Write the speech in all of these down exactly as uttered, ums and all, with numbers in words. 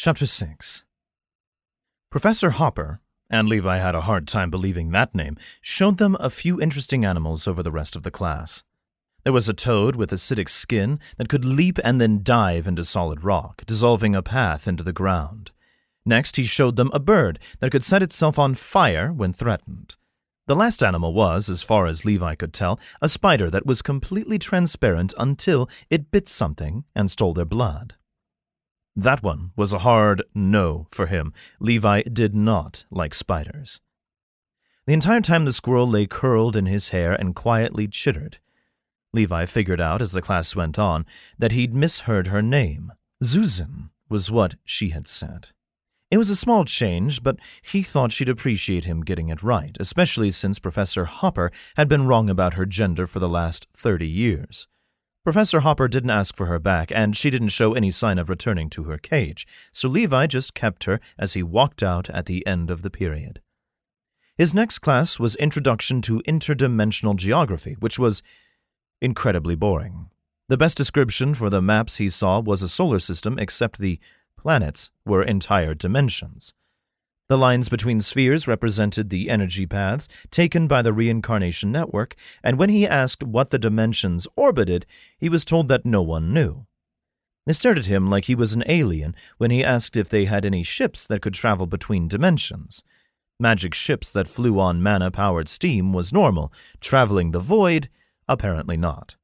Chapter six. Professor Hopper, and Levi had a hard time believing that name, showed them a few interesting animals over the rest of the class. There was a toad with acidic skin that could leap and then dive into solid rock, dissolving a path into the ground. Next, he showed them a bird that could set itself on fire when threatened. The last animal was, as far as Levi could tell, a spider that was completely transparent until it bit something and stole their blood. That one was a hard no for him. Levi did not like spiders. The entire time the squirrel lay curled in his hair and quietly chittered. Levi figured out as the class went on that he'd misheard her name. Susan was what she had said. It was a small change, but he thought she'd appreciate him getting it right, especially since Professor Hopper had been wrong about her gender for the last thirty years. Professor Hopper didn't ask for her back, and she didn't show any sign of returning to her cage, so Levi just kept her as he walked out at the end of the period. His next class was Introduction to Interdimensional Geography, which was incredibly boring. The best description for the maps he saw was a solar system, except the planets were entire dimensions. The lines between spheres represented the energy paths taken by the reincarnation network, and when he asked what the dimensions orbited, he was told that no one knew. They stared at him like he was an alien when he asked if they had any ships that could travel between dimensions. Magic ships that flew on mana-powered steam was normal. Traveling the void, apparently not.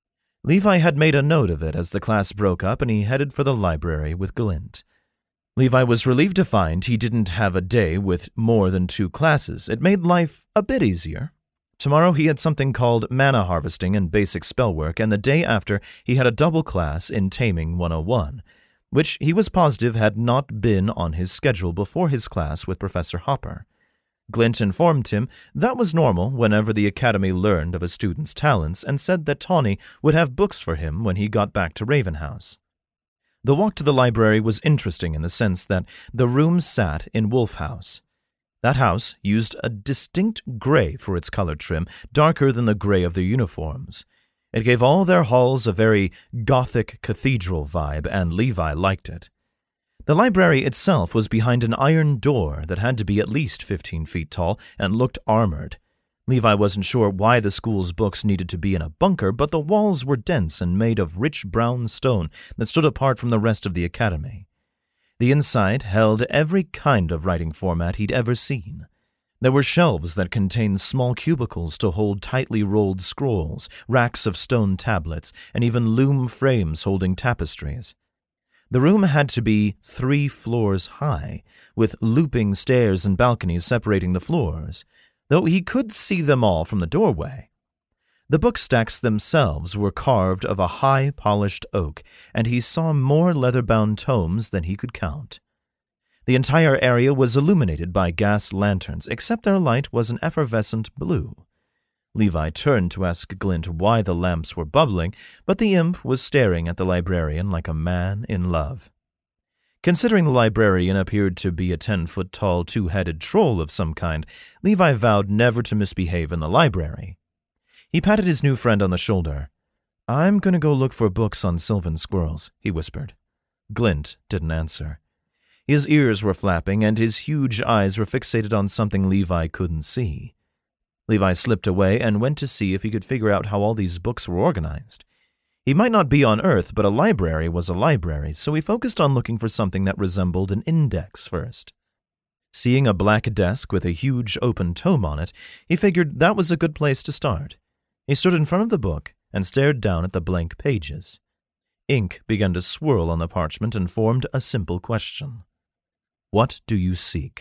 Levi had made a note of it as the class broke up, and he headed for the library with Glint. Levi was relieved to find he didn't have a day with more than two classes. It made life a bit easier. Tomorrow he had something called mana harvesting and basic spell work, and the day after he had a double class in Taming one oh one, which he was positive had not been on his schedule before his class with Professor Hopper. Glint informed him that was normal whenever the Academy learned of a student's talents, and said that Tawny would have books for him when he got back to Ravenhouse. The walk to the library was interesting in the sense that the room sat in Wolf House. That house used a distinct gray for its color trim, darker than the gray of their uniforms. It gave all their halls a very Gothic cathedral vibe, and Levi liked it. The library itself was behind an iron door that had to be at least fifteen feet tall and looked armored. Levi wasn't sure why the school's books needed to be in a bunker, but the walls were dense and made of rich brown stone that stood apart from the rest of the academy. The inside held every kind of writing format he'd ever seen. There were shelves that contained small cubicles to hold tightly rolled scrolls, racks of stone tablets, and even loom frames holding tapestries. The room had to be three floors high, with looping stairs and balconies separating the floors, though he could see them all from the doorway. The book stacks themselves were carved of a high, polished oak, and he saw more leather-bound tomes than he could count. The entire area was illuminated by gas lanterns, except their light was an effervescent blue. Levi turned to ask Glint why the lamps were bubbling, but the imp was staring at the librarian like a man in love. Considering the librarian appeared to be a ten-foot-tall, two-headed troll of some kind, Levi vowed never to misbehave in the library. He patted his new friend on the shoulder. "I'm going to go look for books on sylvan squirrels," he whispered. Glint didn't answer. His ears were flapping, and his huge eyes were fixated on something Levi couldn't see. Levi slipped away and went to see if he could figure out how all these books were organized. He might not be on Earth, but a library was a library, so he focused on looking for something that resembled an index first. Seeing a black desk with a huge open tome on it, he figured that was a good place to start. He stood in front of the book and stared down at the blank pages. Ink began to swirl on the parchment and formed a simple question. "What do you seek?"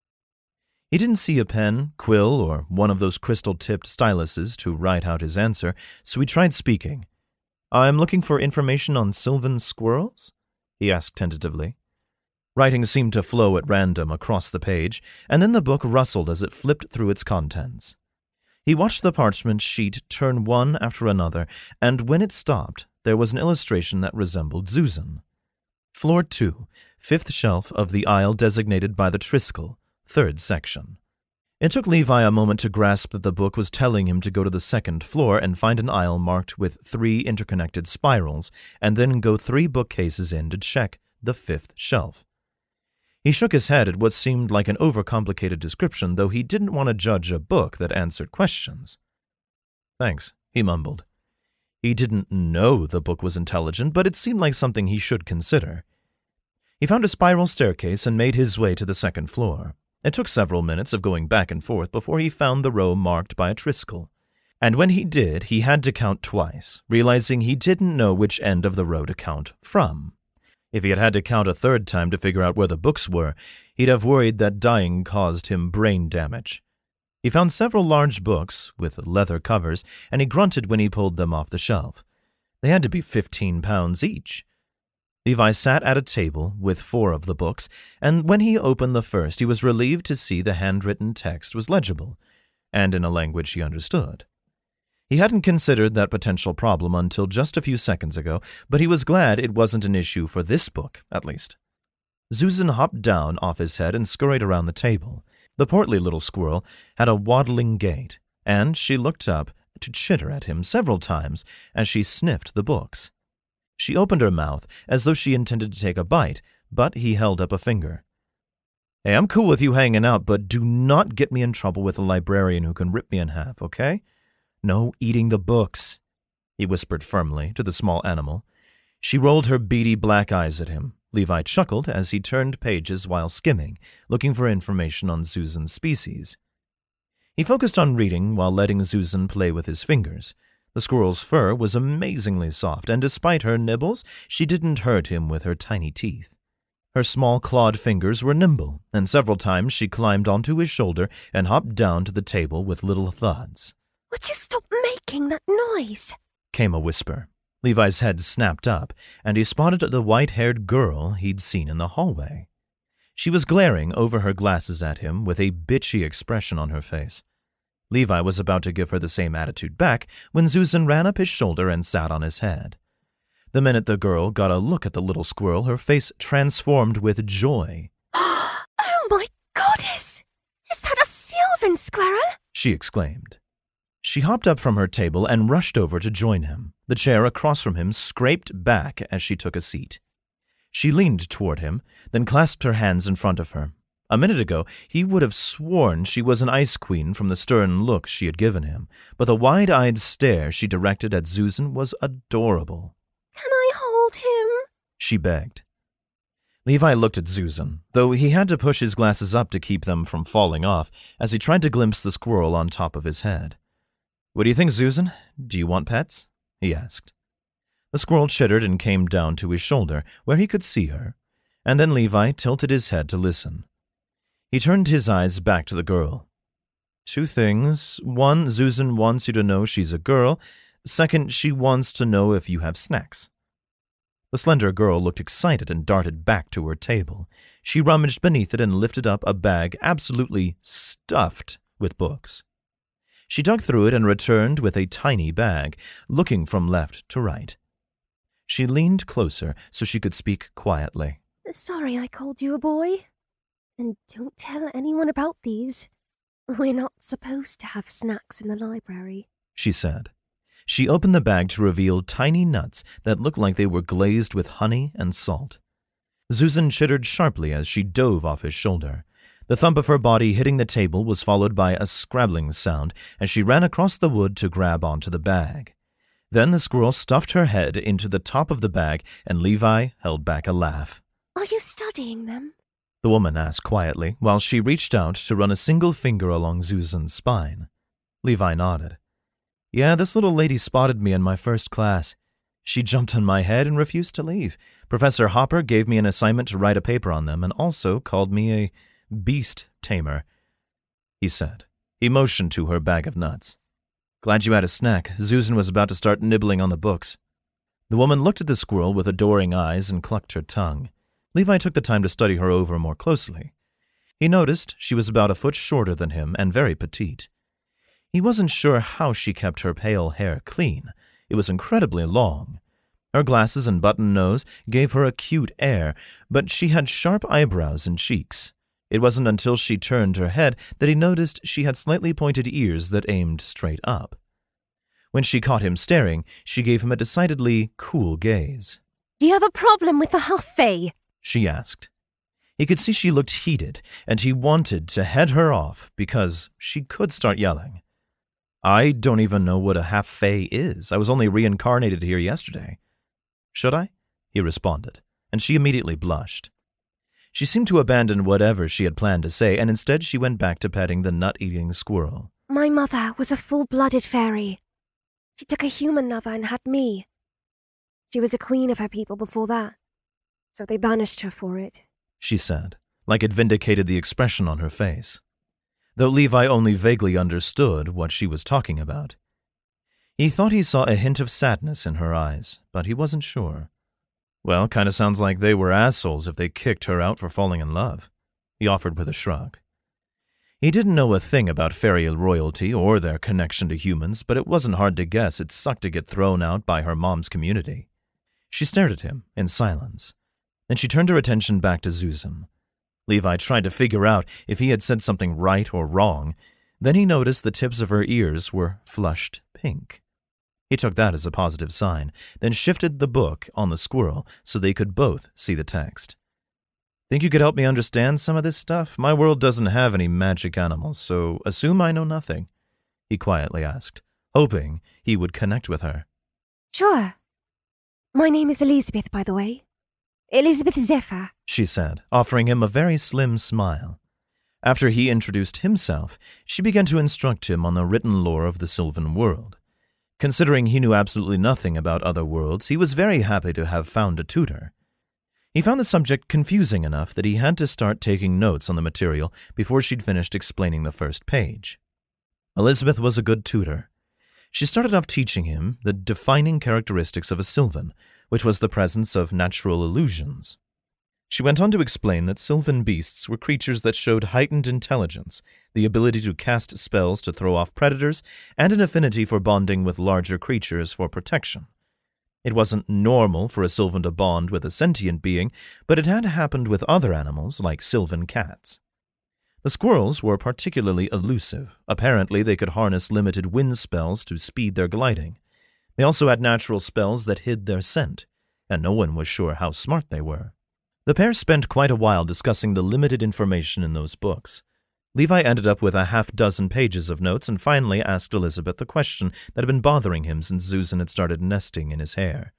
He didn't see a pen, quill, or one of those crystal-tipped styluses to write out his answer, so he tried speaking. "I'm looking for information on sylvan squirrels?" he asked tentatively. Writing seemed to flow at random across the page, and then the book rustled as it flipped through its contents. He watched the parchment sheet turn one after another, and when it stopped, there was an illustration that resembled Susan. Floor two, fifth shelf of the aisle designated by the Triskel, third section. It took Levi a moment to grasp that the book was telling him to go to the second floor and find an aisle marked with three interconnected spirals, and then go three bookcases in to check the fifth shelf. He shook his head at what seemed like an overcomplicated description, though he didn't want to judge a book that answered questions. "Thanks," he mumbled. He didn't know the book was intelligent, but it seemed like something he should consider. He found a spiral staircase and made his way to the second floor. It took several minutes of going back and forth before he found the row marked by a triskel. And when he did, he had to count twice, realizing he didn't know which end of the row to count from. If he had had to count a third time to figure out where the books were, he'd have worried that dying caused him brain damage. He found several large books with leather covers, and he grunted when he pulled them off the shelf. They had to be fifteen pounds each. Levi sat at a table with four of the books, and when he opened the first, he was relieved to see the handwritten text was legible, and in a language he understood. He hadn't considered that potential problem until just a few seconds ago, but he was glad it wasn't an issue for this book, at least. Susan hopped down off his head and scurried around the table. The portly little squirrel had a waddling gait, and she looked up to chitter at him several times as she sniffed the books. She opened her mouth as though she intended to take a bite, but he held up a finger. "Hey, I'm cool with you hanging out, but do not get me in trouble with a librarian who can rip me in half, okay? No eating the books," he whispered firmly to the small animal. She rolled her beady black eyes at him. Levi chuckled as he turned pages while skimming, looking for information on Susan's species. He focused on reading while letting Susan play with his fingers. The squirrel's fur was amazingly soft, and despite her nibbles, she didn't hurt him with her tiny teeth. Her small clawed fingers were nimble, and several times she climbed onto his shoulder and hopped down to the table with little thuds. "Would you stop making that noise?" came a whisper. Levi's head snapped up, and he spotted the white-haired girl he'd seen in the hallway. She was glaring over her glasses at him with a bitchy expression on her face. Levi was about to give her the same attitude back when Susan ran up his shoulder and sat on his head. The minute the girl got a look at the little squirrel, her face transformed with joy. "Oh my goddess! Is that a Sylvan squirrel?" she exclaimed. She hopped up from her table and rushed over to join him. The chair across from him scraped back as she took a seat. She leaned toward him, then clasped her hands in front of her. A minute ago, he would have sworn she was an ice queen from the stern look she had given him, but the wide-eyed stare she directed at Susan was adorable. "Can I hold him?" she begged. Levi looked at Susan, though he had to push his glasses up to keep them from falling off as he tried to glimpse the squirrel on top of his head. "What do you think, Susan? Do you want pets?" he asked. The squirrel chittered and came down to his shoulder, where he could see her, and then Levi tilted his head to listen. He turned his eyes back to the girl. "Two things. One, Susan wants you to know she's a girl. Second, she wants to know if you have snacks." The slender girl looked excited and darted back to her table. She rummaged beneath it and lifted up a bag absolutely stuffed with books. She dug through it and returned with a tiny bag, looking from left to right. She leaned closer so she could speak quietly. "Sorry I called you a boy. And don't tell anyone about these. We're not supposed to have snacks in the library," she said. She opened the bag to reveal tiny nuts that looked like they were glazed with honey and salt. Susan chittered sharply as she dove off his shoulder. The thump of her body hitting the table was followed by a scrabbling sound as she ran across the wood to grab onto the bag. Then the squirrel stuffed her head into the top of the bag, and Levi held back a laugh. "Are you studying them?" the woman asked quietly, while she reached out to run a single finger along Susan's spine. Levi nodded. "Yeah, this little lady spotted me in my first class. She jumped on my head and refused to leave. Professor Hopper gave me an assignment to write a paper on them and also called me a beast tamer," he said. He motioned to her bag of nuts. "Glad you had a snack." Susan was about to start nibbling on the books. The woman looked at the squirrel with adoring eyes and clucked her tongue. Levi took the time to study her over more closely. He noticed she was about a foot shorter than him and very petite. He wasn't sure how she kept her pale hair clean. It was incredibly long. Her glasses and button nose gave her a cute air, but she had sharp eyebrows and cheeks. It wasn't until she turned her head that he noticed she had slightly pointed ears that aimed straight up. When she caught him staring, she gave him a decidedly cool gaze. "Do you have a problem with the Huffy?" she asked. He could see she looked heated, and he wanted to head her off because she could start yelling. I don't even know what a half-fae is. I was only reincarnated here yesterday. Should I? He responded, and she immediately blushed. She seemed to abandon whatever she had planned to say, and instead she went back to petting the nut-eating squirrel. My mother was a full-blooded fairy. She took a human lover and had me. She was a queen of her people before that, so they banished her for it, she said, like it vindicated the expression on her face, though Levi only vaguely understood what she was talking about. He thought he saw a hint of sadness in her eyes, but he wasn't sure. Well, kinda sounds like they were assholes if they kicked her out for falling in love, he offered with a shrug. He didn't know a thing about fairy royalty or their connection to humans, but it wasn't hard to guess it sucked to get thrown out by her mom's community. She stared at him in silence. Then she turned her attention back to Zuzan. Levi tried to figure out if he had said something right or wrong. Then he noticed the tips of her ears were flushed pink. He took that as a positive sign, then shifted the book on the squirrel so they could both see the text. Think you could help me understand some of this stuff? My world doesn't have any magic animals, so assume I know nothing, he quietly asked, hoping he would connect with her. Sure. My name is Elizabeth, by the way. Elizabeth Zephyr, she said, offering him a very slim smile. After he introduced himself, she began to instruct him on the written lore of the Sylvan world. Considering he knew absolutely nothing about other worlds, he was very happy to have found a tutor. He found the subject confusing enough that he had to start taking notes on the material before she'd finished explaining the first page. Elizabeth was a good tutor. She started off teaching him the defining characteristics of a Sylvan, which was the presence of natural illusions. She went on to explain that Sylvan beasts were creatures that showed heightened intelligence, the ability to cast spells to throw off predators, and an affinity for bonding with larger creatures for protection. It wasn't normal for a Sylvan to bond with a sentient being, but it had happened with other animals like Sylvan cats. The squirrels were particularly elusive. Apparently, they could harness limited wind spells to speed their gliding. They also had natural spells that hid their scent, and no one was sure how smart they were. The pair spent quite a while discussing the limited information in those books. Levi ended up with a half dozen pages of notes and finally asked Elizabeth the question that had been bothering him since Zuzan had started nesting in his hair.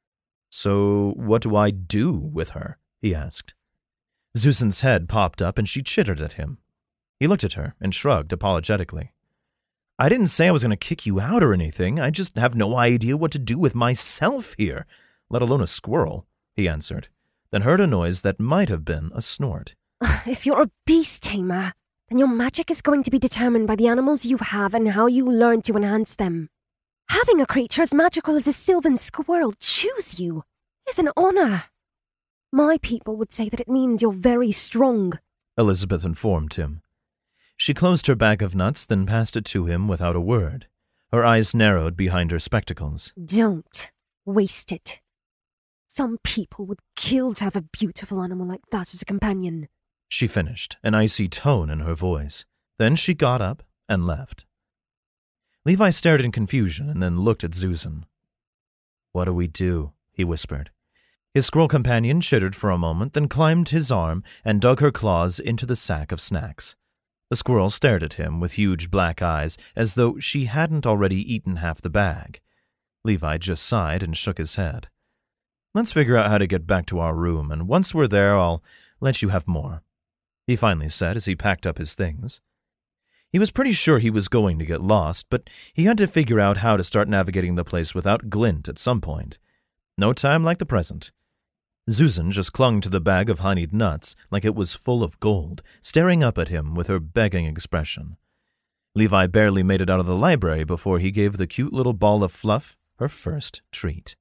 So, what do I do with her? He asked. Zuzan's head popped up and she chittered at him. He looked at her and shrugged apologetically. I didn't say I was going to kick you out or anything. I just have no idea what to do with myself here, let alone a squirrel, he answered, then heard a noise that might have been a snort. If you're a beast tamer, then your magic is going to be determined by the animals you have and how you learn to enhance them. Having a creature as magical as a Sylvan squirrel choose you is an honor. My people would say that it means you're very strong, Elizabeth informed him. She closed her bag of nuts, then passed it to him without a word. Her eyes narrowed behind her spectacles. Don't waste it. Some people would kill to have a beautiful animal like that as a companion, she finished, an icy tone in her voice. Then she got up and left. Levi stared in confusion and then looked at Zuzan. What do we do? He whispered. His squirrel companion chittered for a moment, then climbed his arm and dug her claws into the sack of snacks. The squirrel stared at him with huge black eyes, as though she hadn't already eaten half the bag. Levi just sighed and shook his head. Let's figure out how to get back to our room, and once we're there, I'll let you have more, he finally said as he packed up his things. He was pretty sure he was going to get lost, but he had to figure out how to start navigating the place without Glint at some point. No time like the present. Zuzan just clung to the bag of honeyed nuts like it was full of gold, staring up at him with her begging expression. Levi barely made it out of the library before he gave the cute little ball of fluff her first treat.